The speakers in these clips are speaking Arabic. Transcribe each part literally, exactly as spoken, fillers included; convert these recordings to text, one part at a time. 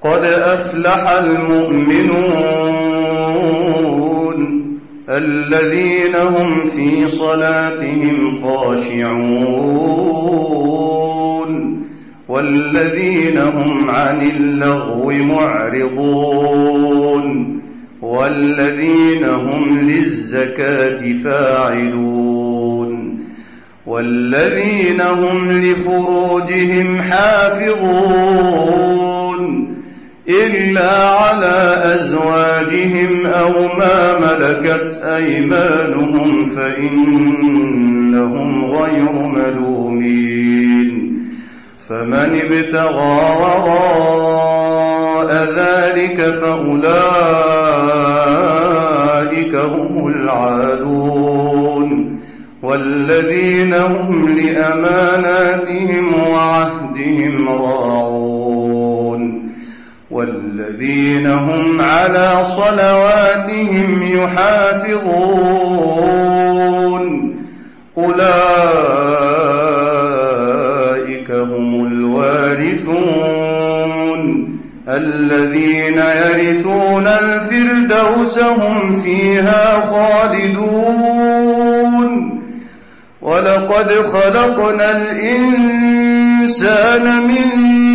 قد أفلح المؤمنون الذين هم في صلاتهم خاشعون والذين هم عن اللغو معرضون والذين هم للزكاة فاعلون والذين هم لفروجهم حافظون إلا على أزواجهم أو ما ملكت أيمانهم فإنهم غير ملومين فمن ابتغى وراء ذلك فأولئك هم العادون والذين هم لأماناتهم وعهدهم راعون والذين هم على صلواتهم يحافظون أولئك هم الوارثون الذين يرثون الفردوس هم فيها خالدون ولقد خلقنا الإنسان من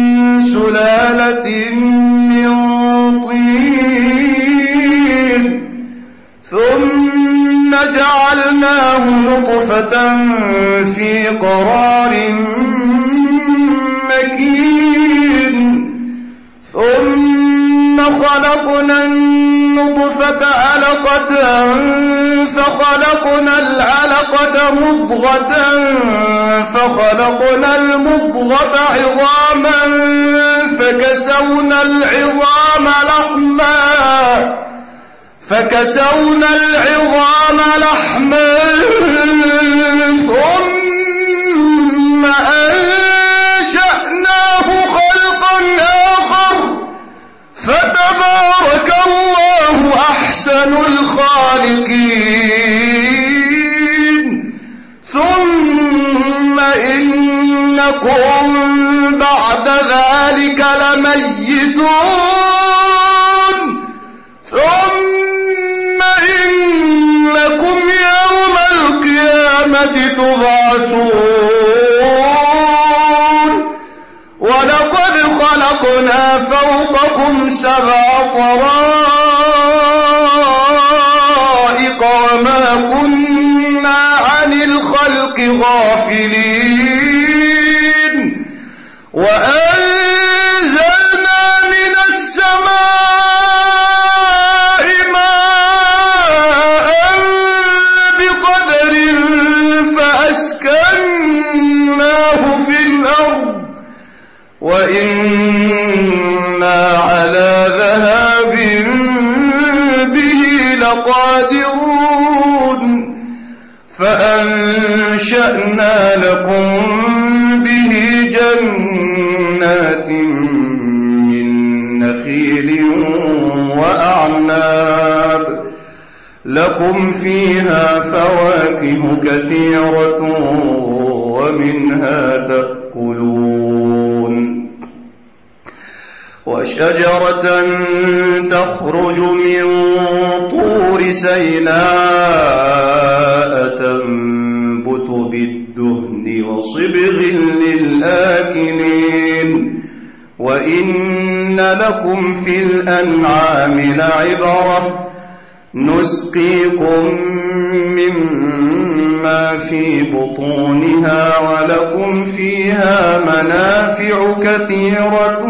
سلالة من طين ثم جعلناه نطفة في قرار مكين ثم خلقنا النطفة علقة فخلقنا العلقة مضغة فخلقنا المضغة عظاما فكسونا العظام لحما فكسونا العظام لحما ثم أنشأناه خلقا آخر فتبارك الله أحسن الخالقين ثم إنكم بعد ذلك لميتون ثم إنكم يوم القيامة تبعثون ولقد خلقنا فوقكم سبع طرائق وما كنا عن الخلق غافلين وأنزلنا من السماء ماء بقدر فأسكناه في الأرض وإنا على ذهاب به لقادرون فأنشأنا لكم به جنات من نخيل وأعناب لكم فيها فواكه كثيرة ومنها تأكلون وشجرة تخرج من طور سيناء تنبت بالدهن وصبغ للآكلين وإن لكم في الأنعام لعبرة نسقيكم مما في بطونها ولكم فيها منافع كثيرة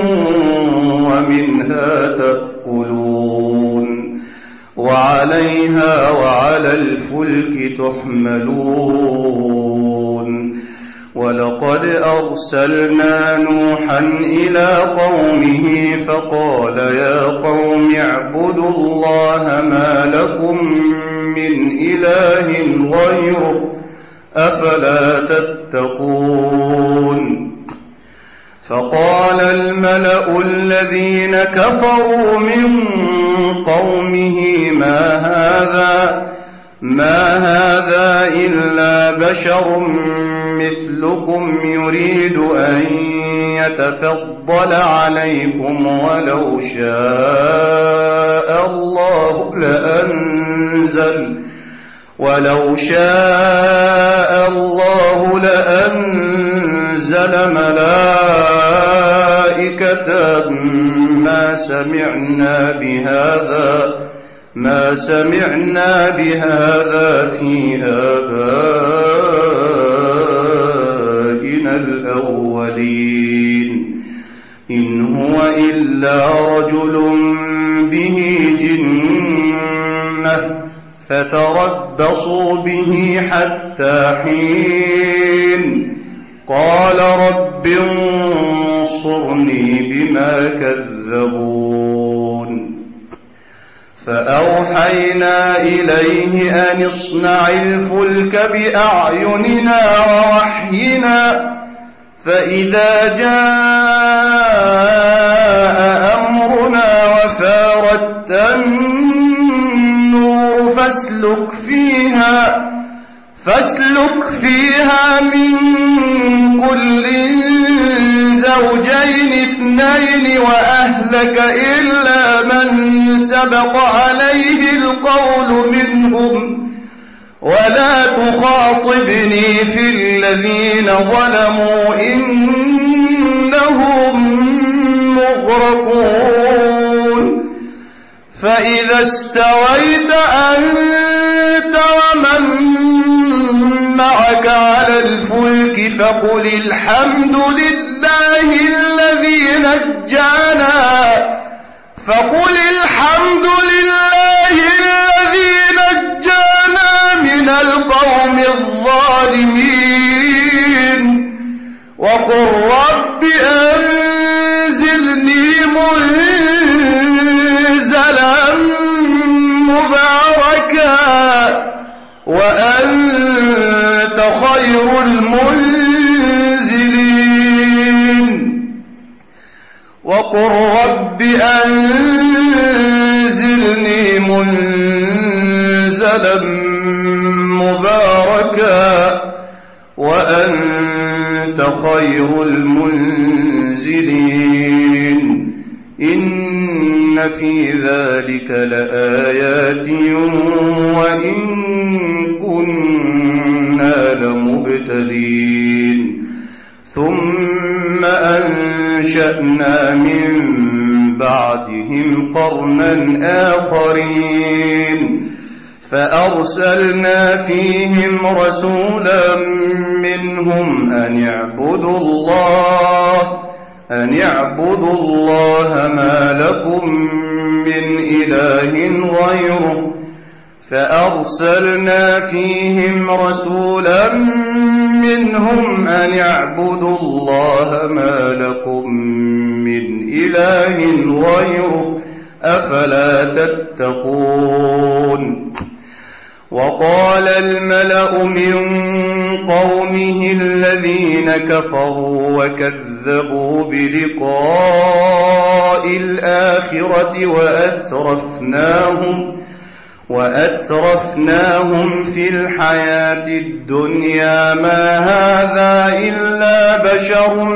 ومنها تأكلون وعليها وعلى الفلك تحملون ولقد أرسلنا نوحا إلى قومه فقال يا قوم اعبدوا الله ما لكم من إله غيره أفلا تتقون فقال الملأ الذين كفروا من قومه ما هذا ما هذا إلا بشر مثلكم يريد أن يتفضل عليكم ولو شاء الله لأنزل ولو شاء الله لأنزل ملائكة ما سمعنا بهذا ما سمعنا بهذا في آبائنا الأولين إن هو إلا رجل به جنة فتربصوا به حتى حين قال رب انصرني بما كذبون فأوحينا إليه أن اصنع الفلك بأعيننا ووحينا فإذا جاء أمرنا وفارت النور فاسلك فيها فاسلك فيها من كل زوجين اثنين وأهلك إلا من سبق عليه القول منهم ولا تخاطبني في الذين ظلموا إنهم مغرقون فإذا استويت أنت ومن معك على الفلك فقل الحمد لله الذي نجانا فقل الحمد لله الذي نجانا من القوم الظالمين وقل رب أنزلني منزلا مباركا وأنت خير المنزلين وقل رب أنزلني منزلا مباركا وأنت خير المنزلين إن في ذلك لآيات وإن كنا لمبتلين ثم أنشأنا من بعدهم قرنا آخرين فأرسلنا فيهم رسولا منهم أن اعبدوا الله أن اعبدوا الله ما لكم من إله غيره فأرسلنا فيهم رسولا منهم أن اعبدوا الله ما لكم من إله غيره أفلا تتقون وقال الملأ من قومه الذين كفروا وكذبوا بلقاء الآخرة وأترفناهم وأترفناهم في الحياة الدنيا ما هذا إلا بشر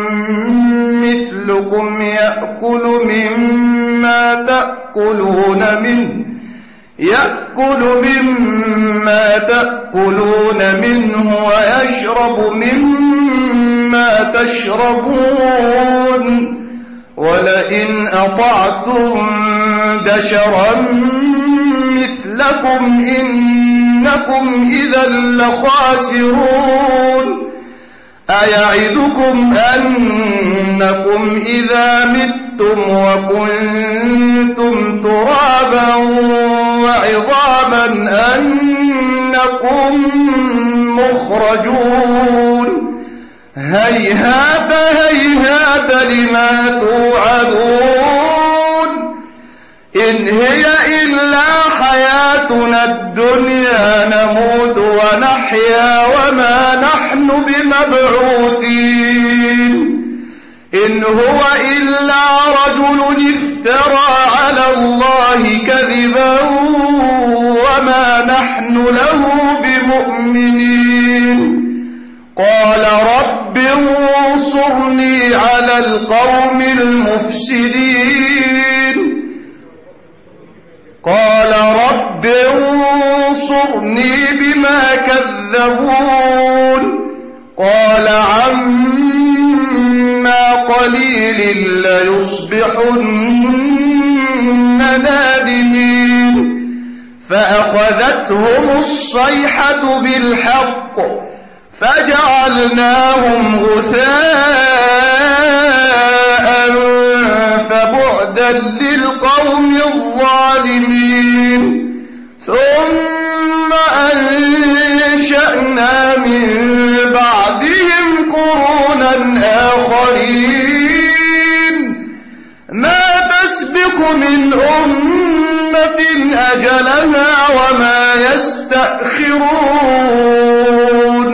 مثلكم يأكل مما تأكلون منه يأكل مما تأكلون منه ويشرب مما تشربون ولئن أطعتم بشرا مثلكم إنكم إذا لخاسرون أيعدكم أنكم إذا متم وكنتم ترابا وعظاما أنكم مخرجون هيهات هيهات لما توعدون إن هي إلا حياتنا الدنيا نموت ونحيا وما نحن بمبعوثين إن هو إلا رجل افترى على الله كذبا وما نحن نحن له بمؤمنين قال رب انصرني على القوم المفسدين قال رب انصرني بما كذبون قال عما قليل ليصبحن نادمين فأخذتهم الصيحة بالحق فجعلناهم غثاء فبعدا للقوم الظالمين ثم أنشأنا من بعدهم قرونا آخرين ما تسبق من أمة أجلها وما يستأخرون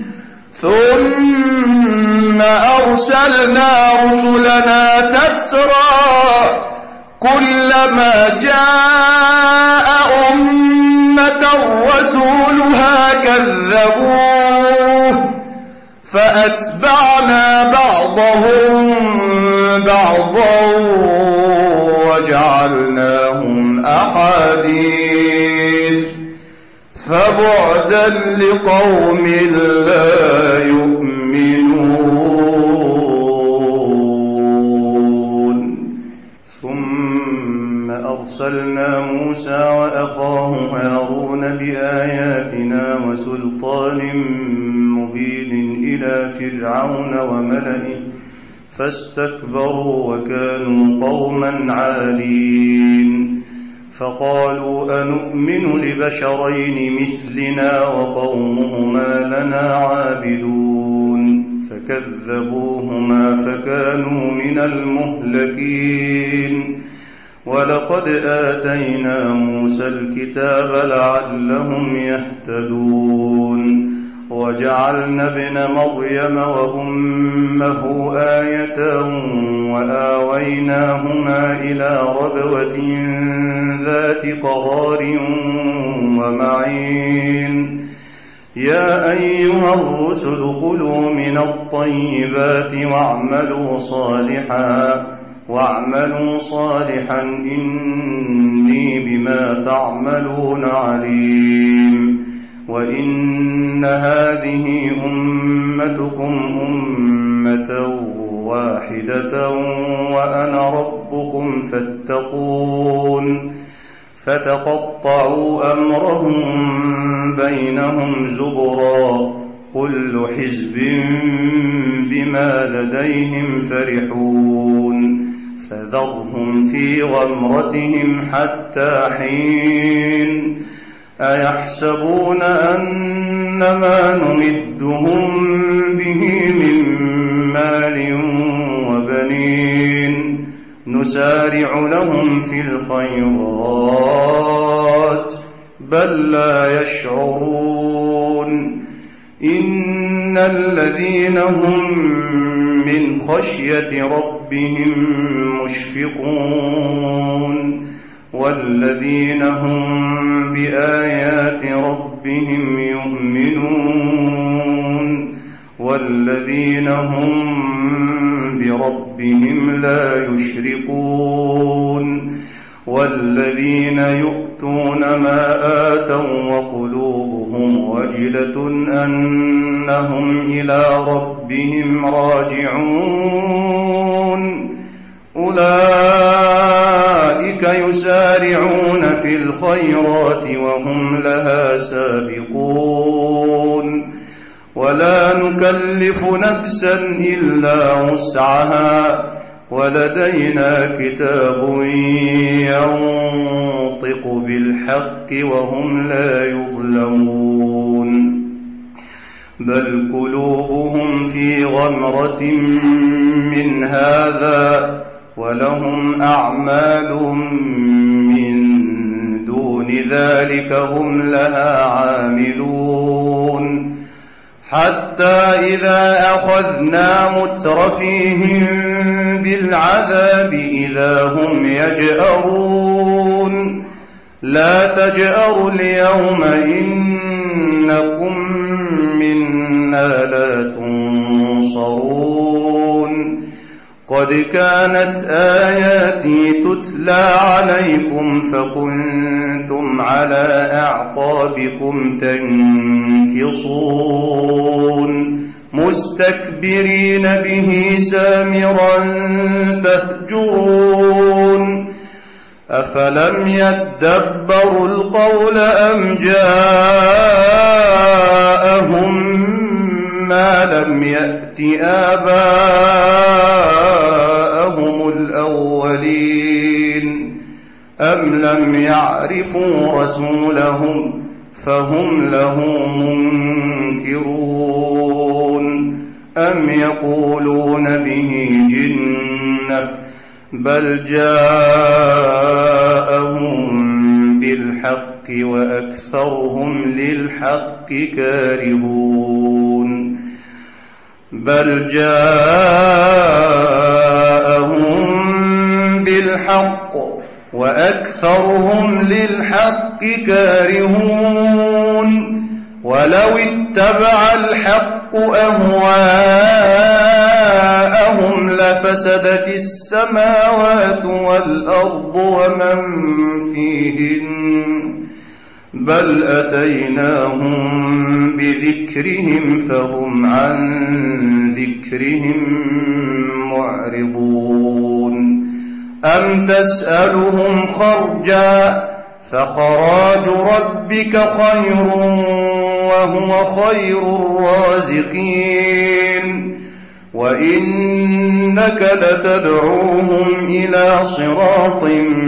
ثم أرسلنا رسلنا تترى كلما جاء أمة رسولها كذبوه فأتبعنا بعضهم بعضا وجعلناهم أحاديث فبعدا لقوم لا يؤمنون ثم أرسلنا موسى وأخاه هارون بآياتنا وسلطان مبين إلى فرعون وملئه فاستكبروا وكانوا قوما عالين فقالوا أنؤمن لبشرين مثلنا وقومهما لنا عابدون فكذبوهما فكانوا من المهلكين ولقد آتينا موسى الكتاب لعلهم يهتدون وجعلنا ابن مريم وأمه آية وآويناهما إلى ربوة ذات قرار ومعين يا أيها الرسل كلوا من الطيبات واعملوا صالحا واعملوا صالحا إني بما تعملون عليم وإن هذه أمتكم أمة واحدة وأنا ربكم فاتقون فتقطعوا أمرهم بينهم زبرا كل حزب بما لديهم فرحون فذرهم في غمرتهم حتى حين أيحسبون أن ما نمدهم به من مال وبنين نسارع لهم في الخيرات بل لا يشعرون إن الذين هم من خشية ربهم مشفقون والذين هم بآيات ربهم يؤمنون والذين هم بربهم لا يشركون والذين يؤتون ما آتوا وقلوبهم وجلة أنهم إلى ربهم راجعون أولئك يسارعون في الخيرات وهم لها سابقون ولا نكلف نفسا إلا وسعها ولدينا كتاب ينطق بالحق وهم لا يظلمون بل قلوبهم في غمرة من هذا ولهم أعمال من دون ذلك هم لها عاملون حتى إذا أخذنا مترفيهم بالعذاب إذا هم يجأرون لا تجأروا اليوم إنكم منا لا تنصرون قد كانت آياتي تتلى عليكم فكنتم على أعقابكم تنكصون مستكبرين به سامرا تهجرون أفلم يدبروا القول أم جاءهم ما لم يأت آباءهم الأولين أم لم يعرفوا رسولهم فهم له منكرون أم يقولون به جنة بل جاءهم بالحق وأكثرهم للحق كارهون بل جاءهم بالحق وأكثرهم للحق كارهون ولو اتبع الحق أهواءهم لفسدت السماوات والأرض ومن فيهن بل أتيناهم بذكرهم فهم عن ذكرهم معرضون أم تسألهم خرجا فخراج ربك خير وهو خير الرازقين وإنك لتدعوهم إلى صراط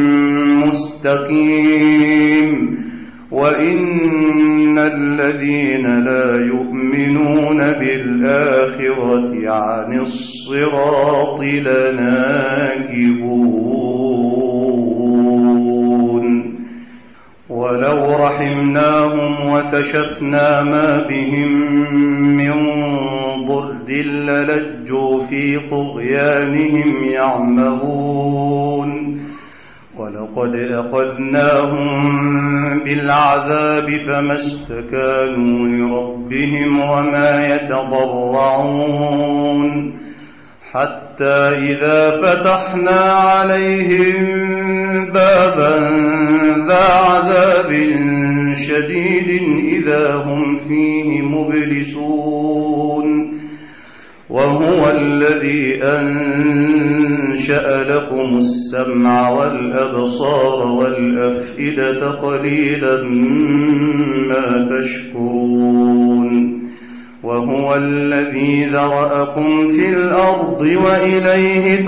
مستقيم وإن الذين لا يؤمنون بالآخرة عن الصراط لناكبون ولو رحمناهم وكشفنا ما بهم من ضر للجوا في طغيانهم يعمهون ولقد أخذناهم بالعذاب فما استكانوا لربهم وما يتضرعون حتى إذا فتحنا عليهم بابا ذا عذاب شديد إذا هم فيه مبلسون وهو الذي أنشأ لكم السمع والأبصار والأفئدة قليلا ما تشكرون وهو الذي ذرأكم في الأرض وإليه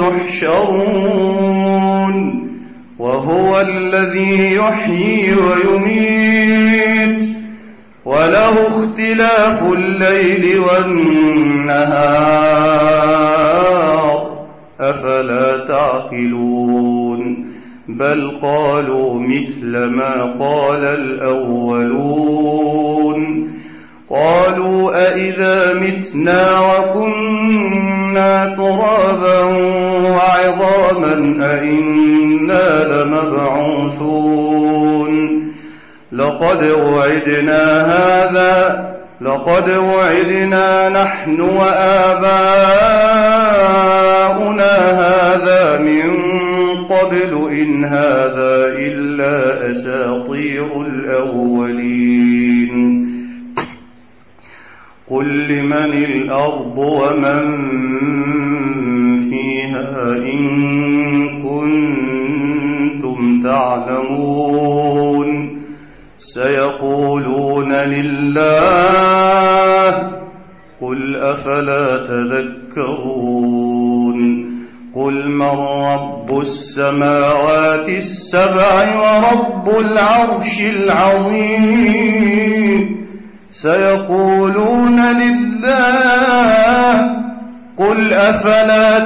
تحشرون وهو الذي يحيي ويميت وله اختلاف الليل والنهار أفلا تعقلون بل قالوا مثل ما قال الأولون قالوا أئذا متنا وكنا ترابا وعظاما أئنا لمبعوثون لقد وعدنا هذا لقد وعدنا نحن وآباؤنا هذا من قبل إن هذا إلا أساطير الأولين قل لمن الأرض ومن فيها إن كنتم تعلمون سيقولون لله قل أفلا تذكرون قل من رب السماوات السبع ورب العرش العظيم سيقولون لله قل أفلا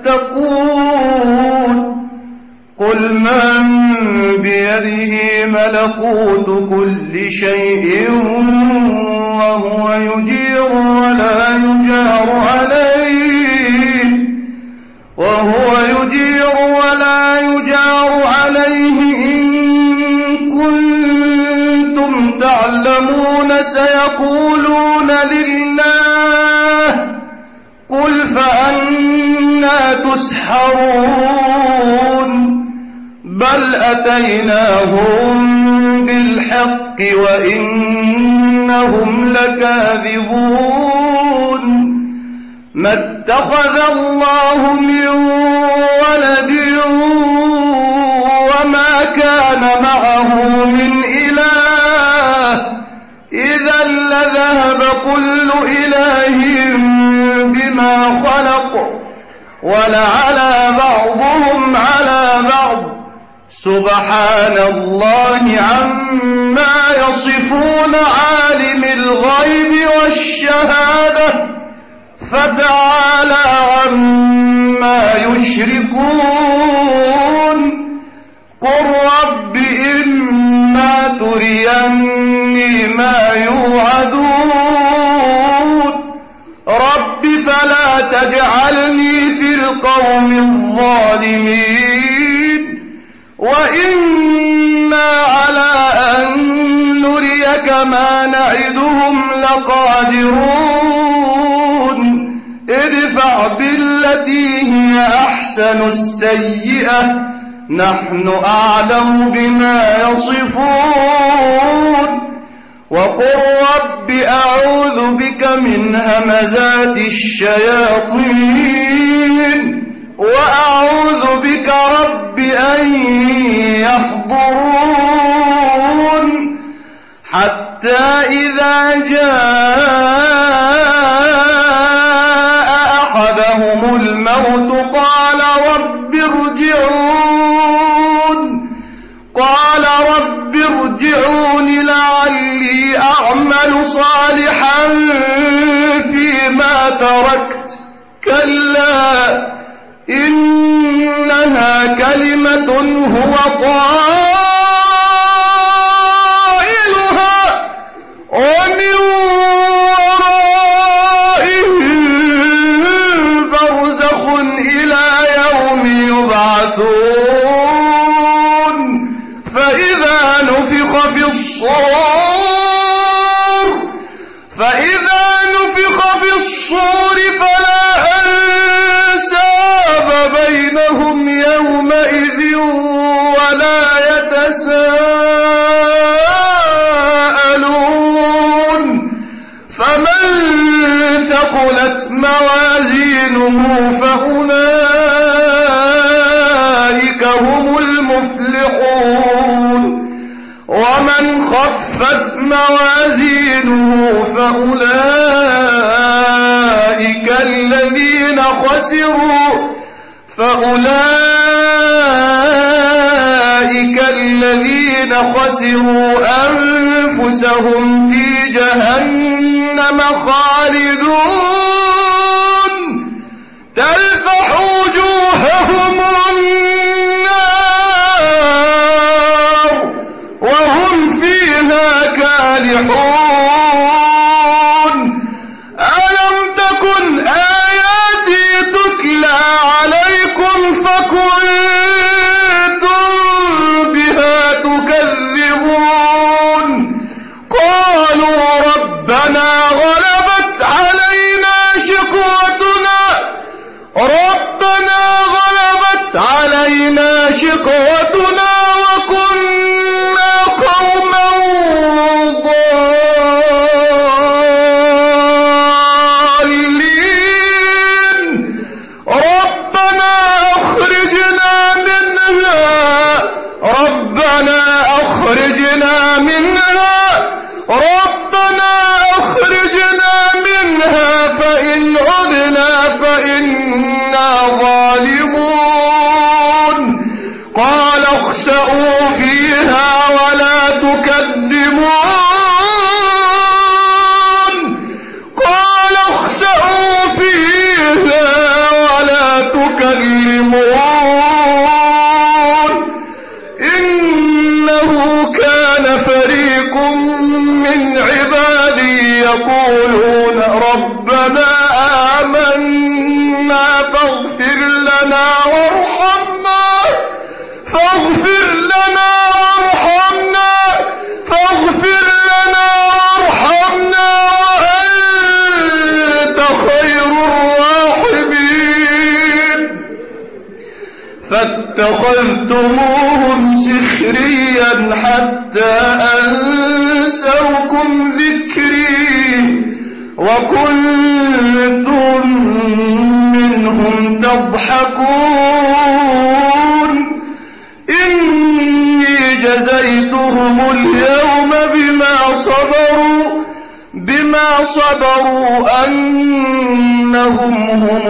تتقون قل من بيده ملكوت كل شيء وهو يجير ولا يجار عليه وهو يجير ولا يجار عليه إن تعلمون سيقولون لله قل فأنى تسحرون بل أتيناهم بالحق وإنهم لكاذبون ما اتخذ الله من ولد وما كان معه من إله إذا لذهب كل إله بما خلق ولعلى بعضهم على بعض سبحان الله عما يصفون عالم الغيب والشهادة فتعالى عما يشركون قل رب إما تريني ما يوعدون رب فلا تجعلني في القوم الظالمين وإنا على أن نريك ما نعدهم لقادرون ادفع بالتي هي أحسن السيئة نحن أعلم بما يصفون وقل رب أعوذ بك من همزات الشياطين وأعوذ بك رب أن يحضرون حتى إذا جاء أحدهم الموت قال رب ارجعون قال رب ارجعون لعلي أعمل صالحا فيما تركت كلا إنها كلمة هو قائلها ومن ورائهم برزخ إلى يوم يبعثون فإذا نفخ في الصور فإذا نفخ في الصور فلا أنساب بينهم يومئذ ولا يتساءلون فمن ثقلت موازينه فأولئك هم المفلحون ومن خفت موازينه فأولئك الذين خسروا فأولئك الذين خسروا أنفسهم في جهنم خالدون تلفح وجوههم النار وهم فيها كالحون ألم تكن آياتي تتلى عليكم فكنتم بها تكذبون قالوا ربنا غلبت علينا شقوتنا ربنا غلبت علينا شقوتنا وكنا قوما ضالين ربنا أخرجنا منها ربنا أخرجنا منها ربنا أخرجنا منها فإن عدنا فإنا ظالمون قال اخسئوا فيها ولا تكلمون قال اخسئوا فيها ولا تكلمون إنه كان فريق من عبادي يقولون ربنا آمنا فاغفر لنا وارحمنا فاغفر لنا وارحمنا فاغفر لنا اتخذتموهم سخريا حتى أنسوكم ذكري وكنتم منهم تضحكون إني جزيتهم اليوم بما صبروا بما صبروا أنهم هم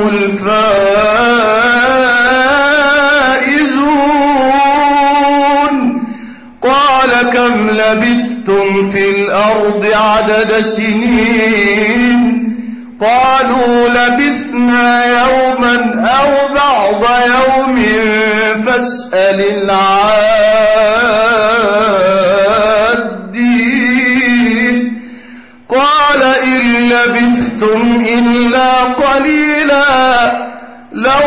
الفائزون قال كم لبثتم في الأرض عدد سنين قالوا لبثنا يوما أو بعض يوم فاسأل العادين قال إن لبثتم إلا قليلا لو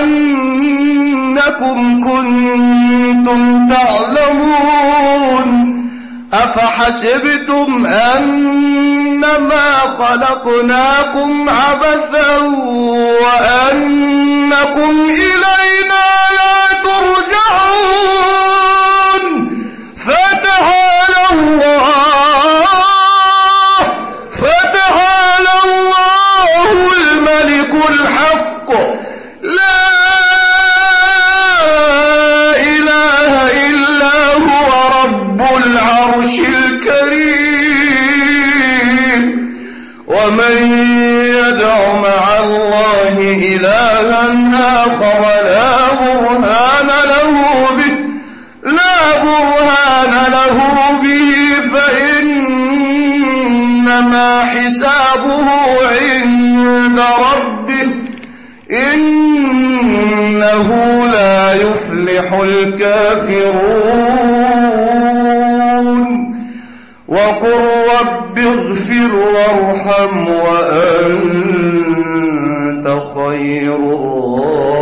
أنكم كنتم تعلمون أفحسبتم أنما خلقناكم عبثا وأنكم إلينا لا ترجعون فتعالى الله فتعالى الله الملك الحق لا إله إلا هو رب العرش الكريم ومن يدع مع الله إلها آخر لا برهان له به لا برهان له به فإنما حسابه عند ربه إنه لا يفلح الكافرون وقل رب اغفر وارحم وأنت خير الراحمين